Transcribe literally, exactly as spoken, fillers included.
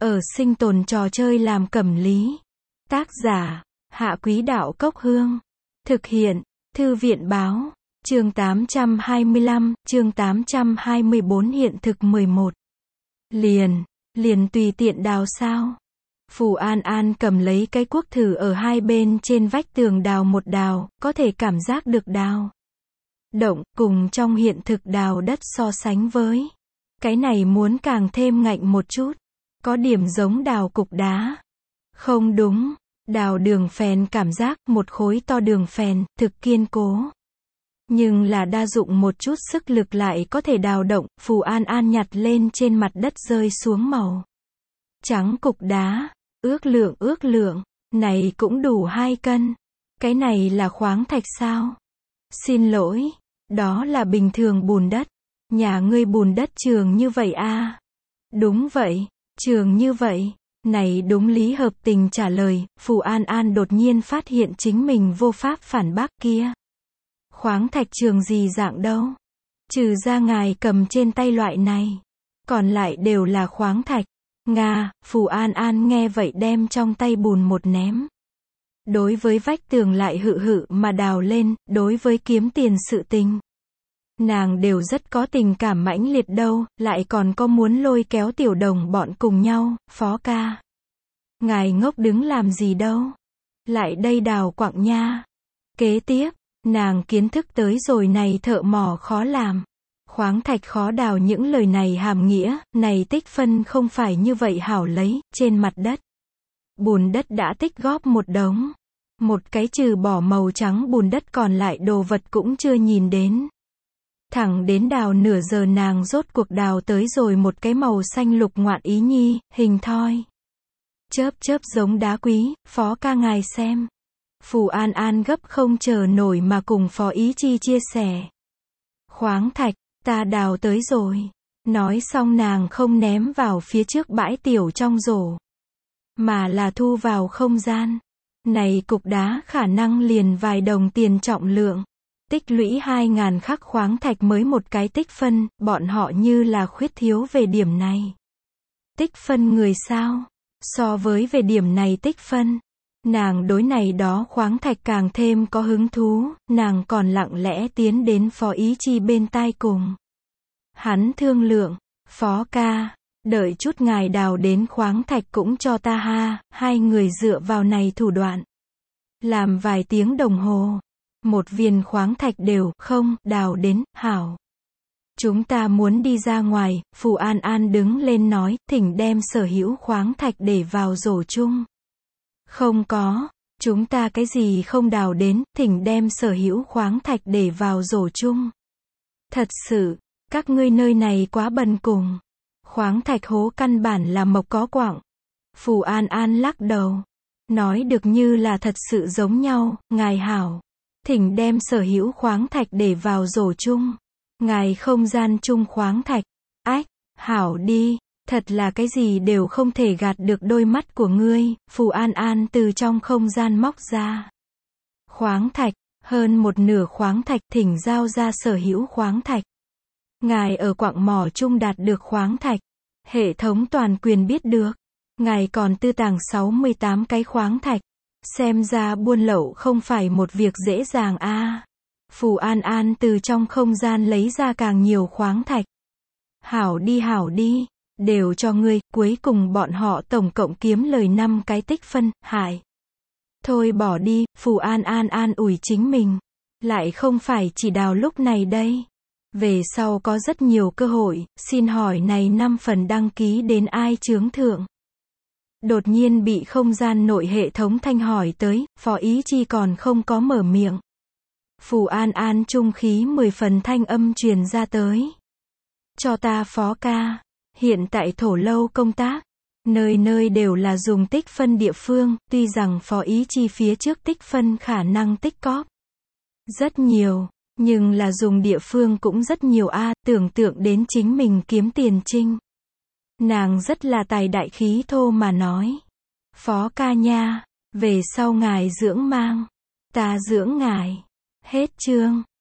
ở sinh tồn trò chơi làm cẩm lý. Tác giả, Hạ Quý Đạo Cốc Hương. Thực hiện, Thư viện Báo. Chương tám trăm hai mươi lăm, chương tám trăm hai mươi bốn hiện thực mười một. Liền, liền tùy tiện đào sao? Phù An An cầm lấy cái cuốc thử ở hai bên trên vách tường đào một đào, có thể cảm giác được đào động, cùng trong hiện thực đào đất so sánh với. Cái này muốn càng thêm ngạnh một chút. Có điểm giống đào cục đá. Không đúng, đào đường phèn cảm giác một khối to đường phèn, thực kiên cố. Nhưng là đa dụng một chút sức lực lại có thể đào động, Phù An An nhặt lên trên mặt đất rơi xuống màu trắng cục đá, ước lượng ước lượng, này cũng đủ hai cân. Cái này là khoáng thạch sao? Xin lỗi, đó là bình thường bùn đất. Nhà ngươi bùn đất trường như vậy a? Đúng vậy, trường như vậy. Này đúng lý hợp tình trả lời, Phù An An đột nhiên phát hiện chính mình vô pháp phản bác kia. Khoáng thạch trường gì dạng đâu? Trừ ra ngài cầm trên tay loại này. Còn lại đều là khoáng thạch. Nga, Phù An An nghe vậy đem trong tay bùn một ném. Đối với vách tường lại hự hự mà đào lên, đối với kiếm tiền sự tình. Nàng đều rất có tình cảm mãnh liệt đâu, lại còn có muốn lôi kéo tiểu đồng bọn cùng nhau, Phó ca. Ngài ngốc đứng làm gì đâu? Lại đây đào quặng nha. Kế tiếp, nàng kiến thức tới rồi này thợ mỏ khó làm. Khoáng thạch khó đào những lời này hàm nghĩa, này tích phân không phải như vậy hảo lấy, trên mặt đất. Bùn đất đã tích góp một đống. Một cái trừ bỏ màu trắng bùn đất còn lại đồ vật cũng chưa nhìn đến. Thẳng đến đào nửa giờ nàng rốt cuộc đào tới rồi một cái màu xanh lục ngoạn ý nhi, hình thoi. Chớp chớp giống đá quý, Phó ca ngài xem. Phù An An gấp không chờ nổi mà cùng Phó Ý Chi chia sẻ. Khoáng thạch, ta đào tới rồi. Nói xong nàng không ném vào phía trước bãi tiểu trong rổ, mà là thu vào không gian. Này cục đá khả năng liền vài đồng tiền trọng lượng. Tích lũy hai ngàn khắc khoáng thạch mới một cái tích phân, bọn họ như là khuyết thiếu về điểm này. Tích phân người sao? So với về điểm này tích phân, nàng đối này đó khoáng thạch càng thêm có hứng thú, nàng còn lặng lẽ tiến đến Phó Ý Chi bên tai cùng hắn thương lượng, Phó ca, đợi chút ngài đào đến khoáng thạch cũng cho ta ha. Hai người dựa vào này thủ đoạn, làm vài tiếng đồng hồ, một viên khoáng thạch đều không đào đến, hảo. Chúng ta muốn đi ra ngoài, Phù An An đứng lên nói, thỉnh đem sở hữu khoáng thạch để vào rổ chung. Không có, chúng ta cái gì không đào đến, thỉnh đem sở hữu khoáng thạch để vào rổ chung. Thật sự, các ngươi nơi này quá bần cùng. Khoáng thạch hố căn bản là mộc có quặng. Phù An An lắc đầu, nói được như là thật sự giống nhau, ngài hảo. Thỉnh đem sở hữu khoáng thạch để vào rổ chung. Ngài không gian chung khoáng thạch. Ách, hảo đi, thật là cái gì đều không thể gạt được đôi mắt của ngươi. Phù An An từ trong không gian móc ra khoáng thạch, hơn một nửa khoáng thạch, thỉnh giao ra sở hữu khoáng thạch. Ngài ở quặng mỏ chung đạt được khoáng thạch. Hệ thống toàn quyền biết được. Ngài còn tư tàng sáu mươi tám cái khoáng thạch. Xem ra buôn lậu không phải một việc dễ dàng a. À. Phù An An từ trong không gian lấy ra càng nhiều khoáng thạch. Hảo đi hảo đi, đều cho ngươi, cuối cùng bọn họ tổng cộng kiếm lời năm cái tích phân, hại. Thôi bỏ đi, Phù An An an ủi chính mình. Lại không phải chỉ đào lúc này đây. Về sau có rất nhiều cơ hội, xin hỏi này năm phần đăng ký đến ai chướng thượng. Đột nhiên bị không gian nội hệ thống thanh hỏi tới, Phó Ý Chi còn không có mở miệng. Phù An An trung khí mười phần thanh âm truyền ra tới. Cho ta Phó ca, hiện tại thổ lâu công tác, nơi nơi đều là dùng tích phân địa phương, tuy rằng Phó Ý Chi phía trước tích phân khả năng tích cóp rất nhiều, nhưng là dùng địa phương cũng rất nhiều a. À, tưởng tượng đến chính mình kiếm tiền trinh. Nàng rất là tài đại khí thô mà nói. Phó ca nha, về sau ngài dưỡng mang, ta dưỡng ngài. Hết chương.